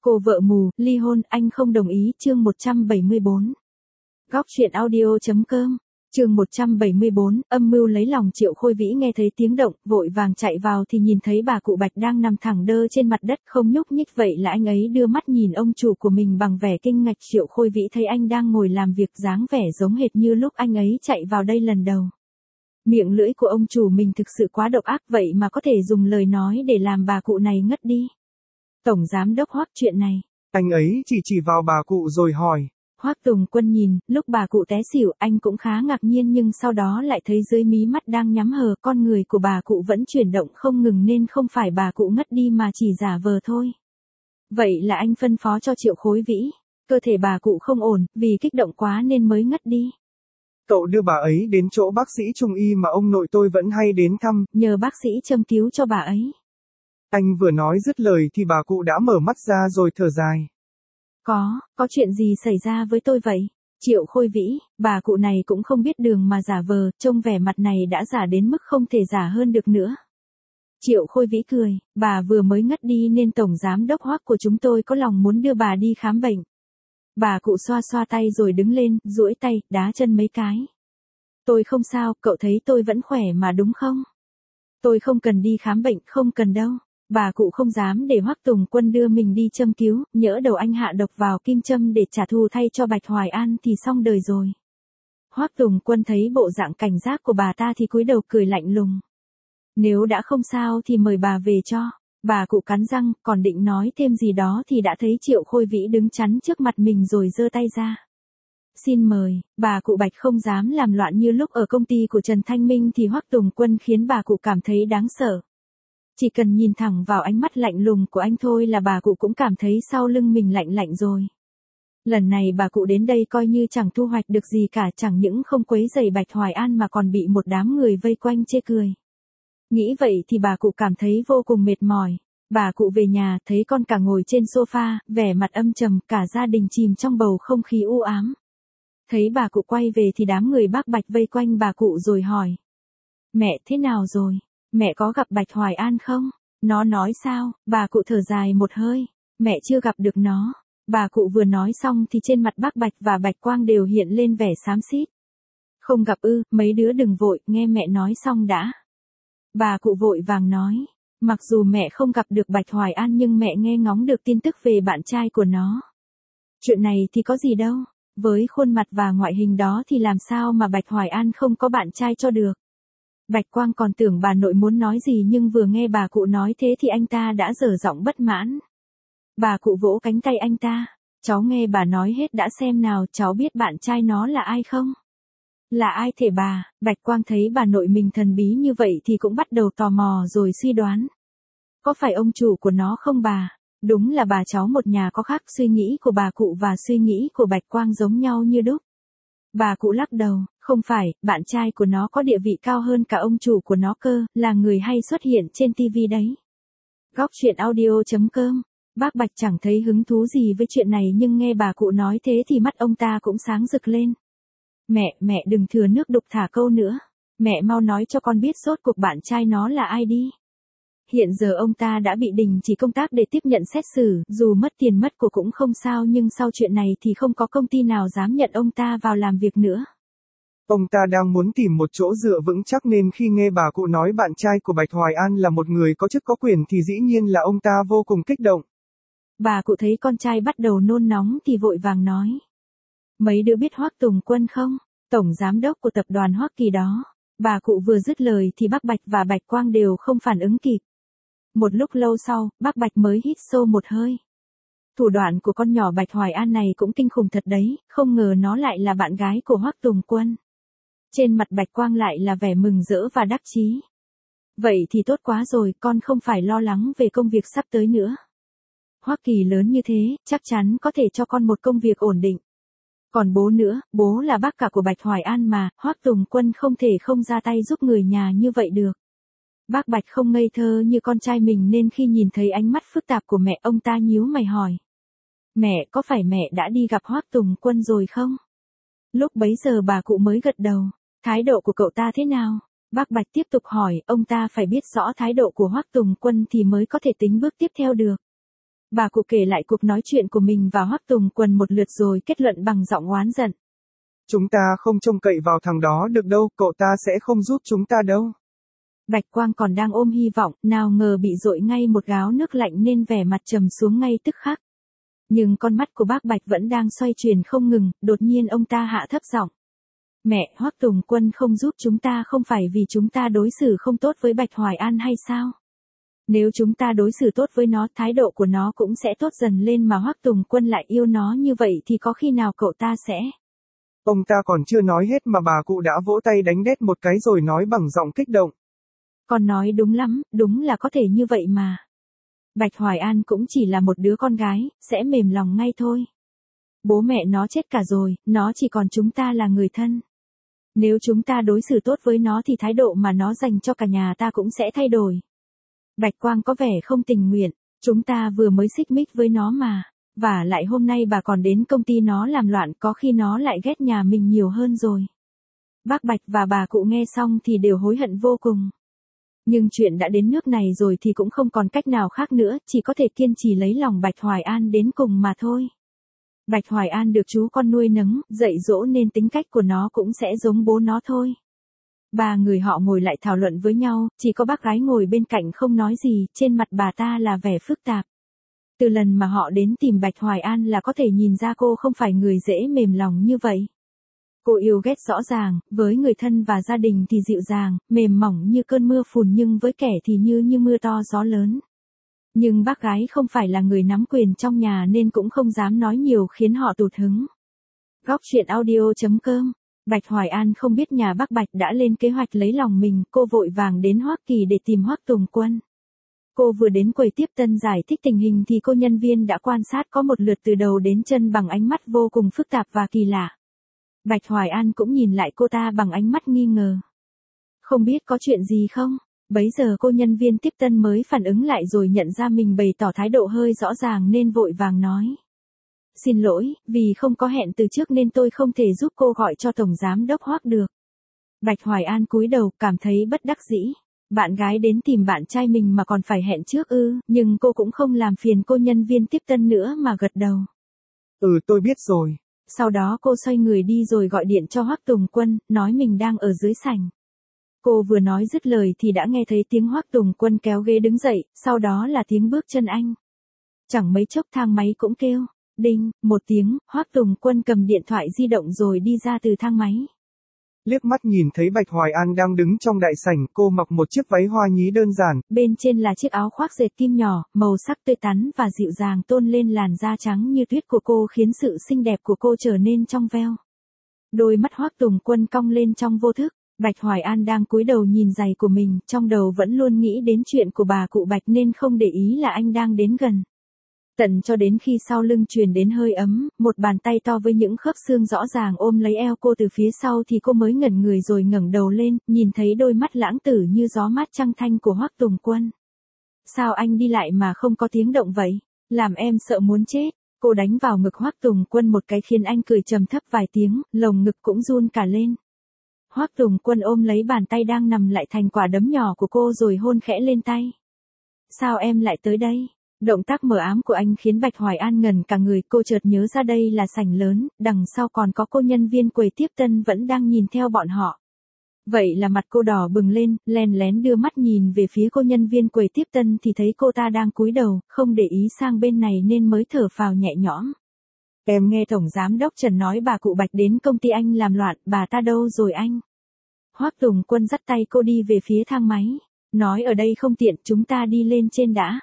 Cô vợ mù, ly hôn, anh không đồng ý, chương 174. Góc truyện audio.com, chương 174, âm mưu lấy lòng Triệu Khôi Vĩ nghe thấy tiếng động, vội vàng chạy vào thì nhìn thấy bà cụ Bạch đang nằm thẳng đơ trên mặt đất không nhúc nhích, vậy là anh ấy đưa mắt nhìn ông chủ của mình bằng vẻ kinh ngạc. Triệu Khôi Vĩ thấy anh đang ngồi làm việc dáng vẻ giống hệt như lúc anh ấy chạy vào đây lần đầu. Miệng lưỡi của ông chủ mình thực sự quá độc ác, vậy mà có thể dùng lời nói để làm bà cụ này ngất đi. Tổng giám đốc Hoắc, chuyện này. Anh ấy chỉ vào bà cụ rồi hỏi. Hoắc Tùng Quân nhìn, lúc bà cụ té xỉu, anh cũng khá ngạc nhiên nhưng sau đó lại thấy dưới mí mắt đang nhắm hờ, con người của bà cụ vẫn chuyển động không ngừng nên không phải bà cụ ngất đi mà chỉ giả vờ thôi. Vậy là anh phân phó cho Triệu Khôi Vĩ. Cơ thể bà cụ không ổn, vì kích động quá nên mới ngất đi. Cậu đưa bà ấy đến chỗ bác sĩ trung y mà ông nội tôi vẫn hay đến thăm. Nhờ bác sĩ châm cứu cho bà ấy. Anh vừa nói dứt lời thì bà cụ đã mở mắt ra rồi thở dài. Có chuyện gì xảy ra với tôi vậy? Triệu Khôi Vĩ, bà cụ này cũng không biết đường mà giả vờ, trông vẻ mặt này đã giả đến mức không thể giả hơn được nữa. Triệu Khôi Vĩ cười, bà vừa mới ngất đi nên tổng giám đốc Hoắc của chúng tôi có lòng muốn đưa bà đi khám bệnh. Bà cụ xoa xoa tay rồi đứng lên, duỗi tay, đá chân mấy cái. Tôi không sao, cậu thấy tôi vẫn khỏe mà đúng không? Tôi không cần đi khám bệnh, không cần đâu. Bà cụ không dám để Hoắc Tùng Quân đưa mình đi châm cứu, nhỡ đầu anh hạ độc vào kim châm để trả thù thay cho Bạch Hoài An thì xong đời rồi. Hoắc Tùng Quân thấy bộ dạng cảnh giác của bà ta thì cúi đầu cười lạnh lùng. Nếu đã không sao thì mời bà về cho. Bà cụ cắn răng, còn định nói thêm gì đó thì đã thấy Triệu Khôi Vĩ đứng chắn trước mặt mình rồi giơ tay ra. Xin mời, bà cụ Bạch không dám làm loạn như lúc ở công ty của Trần Thanh Minh thì Hoắc Tùng Quân khiến bà cụ cảm thấy đáng sợ. Chỉ cần nhìn thẳng vào ánh mắt lạnh lùng của anh thôi là bà cụ cũng cảm thấy sau lưng mình lạnh lạnh rồi. Lần này bà cụ đến đây coi như chẳng thu hoạch được gì cả, chẳng những không quấy rầy Bạch Hoài An mà còn bị một đám người vây quanh chê cười. Nghĩ vậy thì bà cụ cảm thấy vô cùng mệt mỏi. Bà cụ về nhà thấy con cả ngồi trên sofa, vẻ mặt âm trầm, cả gia đình chìm trong bầu không khí u ám. Thấy bà cụ quay về thì đám người bác Bạch vây quanh bà cụ rồi hỏi. Mẹ thế nào rồi? Mẹ có gặp Bạch Hoài An không? Nó nói sao? Bà cụ thở dài một hơi. Mẹ chưa gặp được nó. Bà cụ vừa nói xong thì trên mặt bác Bạch và Bạch Quang đều hiện lên vẻ xám xít. Không gặp ư, mấy đứa đừng vội, nghe mẹ nói xong đã. Bà cụ vội vàng nói. Mặc dù mẹ không gặp được Bạch Hoài An nhưng mẹ nghe ngóng được tin tức về bạn trai của nó. Chuyện này thì có gì đâu. Với khuôn mặt và ngoại hình đó thì làm sao mà Bạch Hoài An không có bạn trai cho được. Bạch Quang còn tưởng bà nội muốn nói gì nhưng vừa nghe bà cụ nói thế thì anh ta đã dở giọng bất mãn. Bà cụ vỗ cánh tay anh ta. Cháu nghe bà nói hết đã xem nào, cháu biết bạn trai nó là ai không? Là ai thể bà? Bạch Quang thấy bà nội mình thần bí như vậy thì cũng bắt đầu tò mò rồi suy đoán. Có phải ông chủ của nó không bà? Đúng là bà cháu một nhà có khác, suy nghĩ của bà cụ và suy nghĩ của Bạch Quang giống nhau như đúc. Bà cụ lắc đầu, không phải, bạn trai của nó có địa vị cao hơn cả ông chủ của nó cơ, là người hay xuất hiện trên TV đấy. Góc truyện audio.com, bác Bạch chẳng thấy hứng thú gì với chuyện này nhưng nghe bà cụ nói thế thì mắt ông ta cũng sáng rực lên. Mẹ đừng thừa nước đục thả câu nữa. Mẹ mau nói cho con biết rốt cuộc bạn trai nó là ai đi. Hiện giờ ông ta đã bị đình chỉ công tác để tiếp nhận xét xử, dù mất tiền mất của cũng không sao nhưng sau chuyện này thì không có công ty nào dám nhận ông ta vào làm việc nữa. Ông ta đang muốn tìm một chỗ dựa vững chắc nên khi nghe bà cụ nói bạn trai của Bạch Hoài An là một người có chức có quyền thì dĩ nhiên là ông ta vô cùng kích động. Bà cụ thấy con trai bắt đầu nôn nóng thì vội vàng nói. Mấy đứa biết Hoắc Tùng Quân không? Tổng giám đốc của tập đoàn Hoắc Kỳ đó. Bà cụ vừa dứt lời thì bác Bạch và Bạch Quang đều không phản ứng kịp. Một lúc lâu sau, bác Bạch mới hít sâu một hơi. Thủ đoạn của con nhỏ Bạch Hoài An này cũng kinh khủng thật đấy, không ngờ nó lại là bạn gái của Hoắc Tùng Quân. Trên mặt Bạch Quang lại là vẻ mừng rỡ và đắc chí. Vậy thì tốt quá rồi, con không phải lo lắng về công việc sắp tới nữa. Hoắc Kỳ lớn như thế, chắc chắn có thể cho con một công việc ổn định. Còn bố nữa, bố là bác cả của Bạch Hoài An mà, Hoắc Tùng Quân không thể không ra tay giúp người nhà như vậy được. Bác Bạch không ngây thơ như con trai mình nên khi nhìn thấy ánh mắt phức tạp của mẹ ông ta nhíu mày hỏi. Mẹ, có phải mẹ đã đi gặp Hoắc Tùng Quân rồi không? Lúc bấy giờ bà cụ mới gật đầu. Thái độ của cậu ta thế nào? Bác Bạch tiếp tục hỏi, ông ta phải biết rõ thái độ của Hoắc Tùng Quân thì mới có thể tính bước tiếp theo được. Bà cụ kể lại cuộc nói chuyện của mình và Hoắc Tùng Quân một lượt rồi kết luận bằng giọng oán giận. Chúng ta không trông cậy vào thằng đó được đâu, cậu ta sẽ không giúp chúng ta đâu. Bạch Quang còn đang ôm hy vọng, nào ngờ bị dội ngay một gáo nước lạnh nên vẻ mặt trầm xuống ngay tức khắc. Nhưng con mắt của bác Bạch vẫn đang xoay chuyển không ngừng, đột nhiên ông ta hạ thấp giọng. Mẹ, Hoắc Tùng Quân không giúp chúng ta không phải vì chúng ta đối xử không tốt với Bạch Hoài An hay sao? Nếu chúng ta đối xử tốt với nó, thái độ của nó cũng sẽ tốt dần lên mà Hoắc Tùng Quân lại yêu nó như vậy thì có khi nào cậu ta sẽ... Ông ta còn chưa nói hết mà bà cụ đã vỗ tay đánh đét một cái rồi nói bằng giọng kích động. Con nói đúng lắm, đúng là có thể như vậy mà. Bạch Hoài An cũng chỉ là một đứa con gái, sẽ mềm lòng ngay thôi. Bố mẹ nó chết cả rồi, nó chỉ còn chúng ta là người thân. Nếu chúng ta đối xử tốt với nó thì thái độ mà nó dành cho cả nhà ta cũng sẽ thay đổi. Bạch Quang có vẻ không tình nguyện, chúng ta vừa mới xích mích với nó mà. Và lại hôm nay bà còn đến công ty nó làm loạn, có khi nó lại ghét nhà mình nhiều hơn rồi. Bác Bạch và bà cụ nghe xong thì đều hối hận vô cùng. Nhưng chuyện đã đến nước này rồi thì cũng không còn cách nào khác nữa, chỉ có thể kiên trì lấy lòng Bạch Hoài An đến cùng mà thôi. Bạch Hoài An được chú con nuôi nấng, dạy dỗ nên tính cách của nó cũng sẽ giống bố nó thôi. Ba người họ ngồi lại thảo luận với nhau, chỉ có bác gái ngồi bên cạnh không nói gì, trên mặt bà ta là vẻ phức tạp. Từ lần mà họ đến tìm Bạch Hoài An là có thể nhìn ra cô không phải người dễ mềm lòng như vậy. Cô yêu ghét rõ ràng, với người thân và gia đình thì dịu dàng, mềm mỏng như cơn mưa phùn nhưng với kẻ thì như mưa to gió lớn. Nhưng bác gái không phải là người nắm quyền trong nhà nên cũng không dám nói nhiều khiến họ tụt hứng. Góc truyện audio.com. Bạch Hoài An không biết nhà bác Bạch đã lên kế hoạch lấy lòng mình, cô vội vàng đến Hoa Kỳ để tìm Hoắc Tùng Quân. Cô vừa đến quầy tiếp tân giải thích tình hình thì cô nhân viên đã quan sát có một lượt từ đầu đến chân bằng ánh mắt vô cùng phức tạp và kỳ lạ. Bạch Hoài An cũng nhìn lại cô ta bằng ánh mắt nghi ngờ. Không biết có chuyện gì không? Bấy giờ cô nhân viên tiếp tân mới phản ứng lại rồi nhận ra mình bày tỏ thái độ hơi rõ ràng nên vội vàng nói. Xin lỗi, vì không có hẹn từ trước nên tôi không thể giúp cô gọi cho Tổng Giám Đốc Hoắc được. Bạch Hoài An cúi đầu cảm thấy bất đắc dĩ. Bạn gái đến tìm bạn trai mình mà còn phải hẹn trước ư, nhưng cô cũng không làm phiền cô nhân viên tiếp tân nữa mà gật đầu. Tôi biết rồi. Sau đó cô xoay người đi rồi gọi điện cho Hoắc Tùng Quân, nói mình đang ở dưới sảnh. Cô vừa nói dứt lời thì đã nghe thấy tiếng Hoắc Tùng Quân kéo ghế đứng dậy, sau đó là tiếng bước chân anh. Chẳng mấy chốc thang máy cũng kêu. Đinh, một tiếng, Hoắc Tùng Quân cầm điện thoại di động rồi đi ra từ thang máy. Liếc mắt nhìn thấy Bạch Hoài An đang đứng trong đại sảnh, cô mặc một chiếc váy hoa nhí đơn giản. Bên trên là chiếc áo khoác dệt kim nhỏ, màu sắc tươi tắn và dịu dàng tôn lên làn da trắng như tuyết của cô khiến sự xinh đẹp của cô trở nên trong veo. Đôi mắt Hoắc Tùng Quân cong lên trong vô thức. Bạch Hoài An đang cúi đầu nhìn giày của mình, trong đầu vẫn luôn nghĩ đến chuyện của bà cụ Bạch nên không để ý là anh đang đến gần. Tận cho đến khi sau lưng truyền đến hơi ấm, một bàn tay to với những khớp xương rõ ràng ôm lấy eo cô từ phía sau thì cô mới ngẩn người rồi ngẩng đầu lên, nhìn thấy đôi mắt lãng tử như gió mát trăng thanh của Hoắc Tùng Quân. Sao anh đi lại mà không có tiếng động vậy? Làm em sợ muốn chết. Cô đánh vào ngực Hoắc Tùng Quân một cái khiến anh cười trầm thấp vài tiếng, lồng ngực cũng run cả lên. Hoắc Tùng Quân ôm lấy bàn tay đang nằm lại thành quả đấm nhỏ của cô rồi hôn khẽ lên tay. Sao em lại tới đây? Động tác mờ ám của anh khiến Bạch Hoài An ngẩn cả người, cô chợt nhớ ra đây là sảnh lớn, đằng sau còn có cô nhân viên quầy tiếp tân vẫn đang nhìn theo bọn họ. Vậy là mặt cô đỏ bừng lên, lén lén đưa mắt nhìn về phía cô nhân viên quầy tiếp tân thì thấy cô ta đang cúi đầu, không để ý sang bên này nên mới thở phào nhẹ nhõm. Em nghe Tổng Giám Đốc Trần nói bà cụ Bạch đến công ty anh làm loạn, bà ta đâu rồi anh? Hoắc Tùng Quân dắt tay cô đi về phía thang máy. Nói ở đây không tiện, chúng ta đi lên trên đã.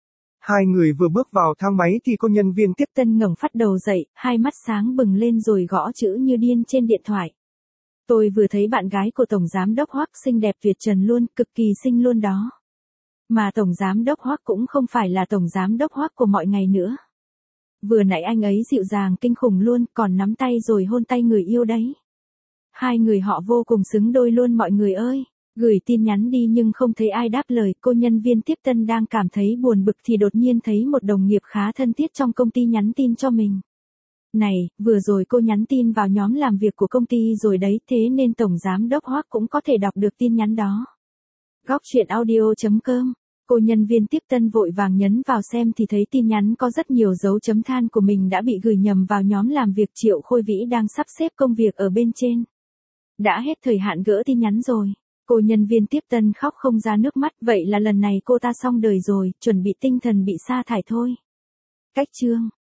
Hai người vừa bước vào thang máy thì cô nhân viên tiếp tân ngẩng phát đầu dậy, hai mắt sáng bừng lên rồi gõ chữ như điên trên điện thoại. Tôi vừa thấy bạn gái của Tổng Giám Đốc Hoắc xinh đẹp tuyệt trần luôn, cực kỳ xinh luôn đó. Mà Tổng Giám Đốc Hoắc cũng không phải là Tổng Giám Đốc Hoắc của mọi ngày nữa. Vừa nãy anh ấy dịu dàng kinh khủng luôn, còn nắm tay rồi hôn tay người yêu đấy. Hai người họ vô cùng xứng đôi luôn mọi người ơi. Gửi tin nhắn đi nhưng không thấy ai đáp lời, cô nhân viên tiếp tân đang cảm thấy buồn bực thì đột nhiên thấy một đồng nghiệp khá thân thiết trong công ty nhắn tin cho mình. Này, vừa rồi cô nhắn tin vào nhóm làm việc của công ty rồi đấy, thế nên Tổng Giám Đốc Hoắc cũng có thể đọc được tin nhắn đó. Góc truyện audio.com Cô nhân viên tiếp tân vội vàng nhấn vào xem thì thấy tin nhắn có rất nhiều dấu chấm than của mình đã bị gửi nhầm vào nhóm làm việc Triệu Khôi Vĩ đang sắp xếp công việc ở bên trên. Đã hết thời hạn gỡ tin nhắn rồi. Cô nhân viên tiếp tân khóc không ra nước mắt, vậy là lần này cô ta xong đời rồi, chuẩn bị tinh thần bị sa thải thôi. Cách chương